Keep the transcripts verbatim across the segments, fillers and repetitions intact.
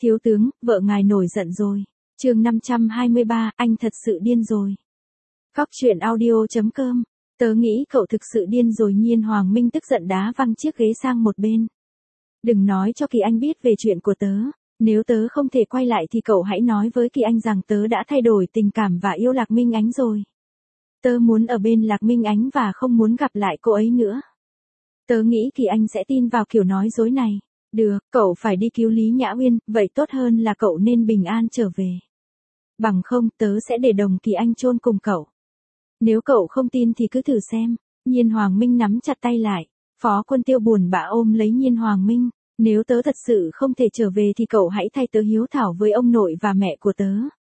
Thiếu tướng, vợ ngài nổi giận rồi. Chương năm trăm hai mươi ba, anh thật sự điên rồi. Cóc truyện audio chấm com. Tớ nghĩ cậu thực sự điên rồi. Nhiên Hoàng Minh tức giận đá văng chiếc ghế sang một bên. Đừng nói cho Kỳ Anh biết về chuyện của tớ. Nếu tớ không thể quay lại thì cậu hãy nói với Kỳ Anh rằng tớ đã thay đổi tình cảm và yêu Lạc Minh Ánh rồi. Tớ muốn ở bên Lạc Minh Ánh và không muốn gặp lại cô ấy nữa. Tớ nghĩ Kỳ Anh sẽ tin vào kiểu nói dối này. Được, cậu phải đi cứu Lý Nhã Uyên, vậy tốt hơn là cậu nên bình an trở về. Bằng không, tớ sẽ để Đồng Kỳ Anh chôn cùng cậu. Nếu cậu không tin thì cứ thử xem. Nhiên Hoàng Minh nắm chặt tay lại. Phó Quân Tiêu buồn bã ôm lấy Nhiên Hoàng Minh. Nếu tớ thật sự không thể trở về thì cậu hãy thay tớ hiếu thảo với ông nội và mẹ của tớ.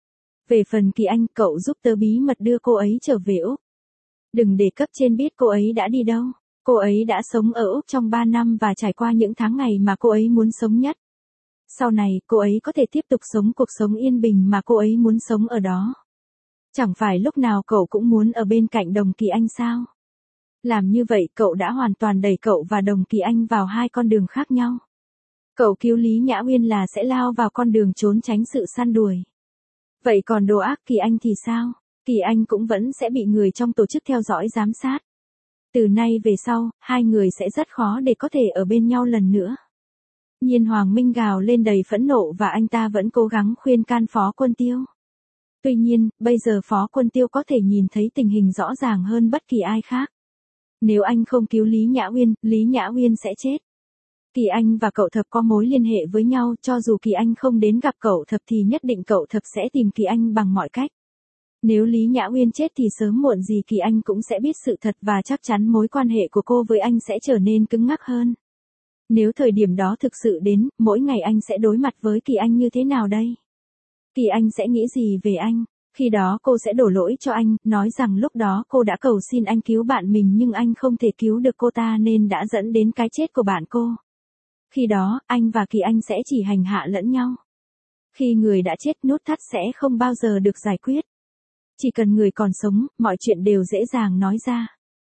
Về phần Kỳ Anh, cậu giúp tớ bí mật đưa cô ấy trở về Úc. Đừng để cấp trên biết cô ấy đã đi đâu. Cô ấy đã sống ở Úc trong ba năm và trải qua những tháng ngày mà cô ấy muốn sống nhất. Sau này, cô ấy có thể tiếp tục sống cuộc sống yên bình mà cô ấy muốn sống ở đó. Chẳng phải lúc nào cậu cũng muốn ở bên cạnh Đồng Kỳ Anh sao? Làm như vậy cậu đã hoàn toàn đẩy cậu và Đồng Kỳ Anh vào hai con đường khác nhau. Cậu cứu Lý Nhã Uyên là sẽ lao vào con đường trốn tránh sự săn đuổi. Vậy còn đồ ác Kỳ Anh thì sao? Kỳ Anh cũng vẫn sẽ bị người trong tổ chức theo dõi giám sát. Từ nay về sau, hai người sẽ rất khó để có thể ở bên nhau lần nữa. Nhiên Hoàng Minh gào lên đầy phẫn nộ và anh ta vẫn cố gắng khuyên can Phó Quân Tiêu. Tuy nhiên, bây giờ Phó Quân Tiêu có thể nhìn thấy tình hình rõ ràng hơn bất kỳ ai khác. Nếu anh không cứu Lý Nhã Uyên, Lý Nhã Uyên sẽ chết. Kỳ Anh và cậu Thập có mối liên hệ với nhau, cho dù Kỳ Anh không đến gặp cậu Thập thì nhất định cậu Thập sẽ tìm Kỳ Anh bằng mọi cách. Nếu Lý Nhã Uyên chết thì sớm muộn gì Kỳ Anh cũng sẽ biết sự thật và chắc chắn mối quan hệ của cô với anh sẽ trở nên cứng ngắc hơn. Nếu thời điểm đó thực sự đến, mỗi ngày anh sẽ đối mặt với Kỳ Anh như thế nào đây? Kỳ Anh sẽ nghĩ gì về anh? Khi đó cô sẽ đổ lỗi cho anh, nói rằng lúc đó cô đã cầu xin anh cứu bạn mình nhưng anh không thể cứu được cô ta nên đã dẫn đến cái chết của bạn cô. Khi đó, anh và Kỳ Anh sẽ chỉ hành hạ lẫn nhau. Khi người đã chết, nút thắt sẽ không bao giờ được giải quyết. Chỉ cần người còn sống, mọi chuyện đều dễ dàng nói ra.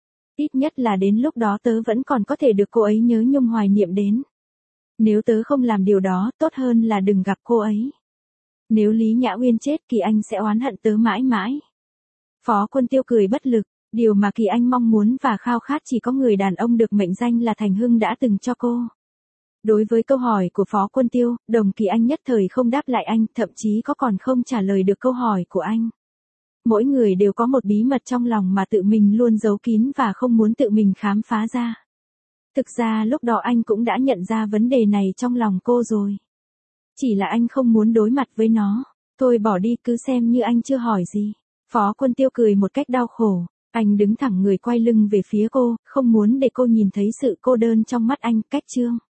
Ít nhất là đến lúc đó tớ vẫn còn có thể được cô ấy nhớ nhung hoài niệm đến. Nếu tớ không làm điều đó, tốt hơn là đừng gặp cô ấy. Nếu Lý Nhã Uyên chết, Kỳ Anh sẽ oán hận tớ mãi mãi. Phó Quân Tiêu cười bất lực, điều mà Kỳ Anh mong muốn và khao khát chỉ có người đàn ông được mệnh danh là Thành Hưng đã từng cho cô. Đối với câu hỏi của Phó Quân Tiêu, Đồng Kỳ Anh nhất thời không đáp lại anh, thậm chí có còn không trả lời được câu hỏi của anh. Mỗi người đều có một bí mật trong lòng mà tự mình luôn giấu kín và không muốn tự mình khám phá ra. Thực ra lúc đó anh cũng đã nhận ra vấn đề này trong lòng cô rồi. Chỉ là anh không muốn đối mặt với nó. Thôi bỏ đi, cứ xem như anh chưa hỏi gì. Phó Quân Tiêu cười một cách đau khổ. Anh đứng thẳng người quay lưng về phía cô, không muốn để cô nhìn thấy sự cô đơn trong mắt anh. Cách chương